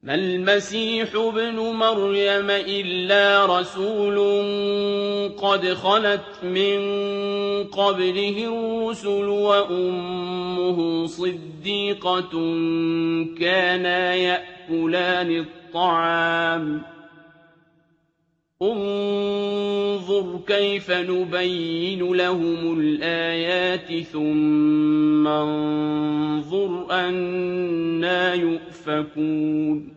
ما المسيح ابن مريم إلا رسول قد خلت من قبله الرسل وأمه صديقة كانا يأكلان الطعام انظر كيف نبين لهم الآيات ثم انظر أنى يؤفكون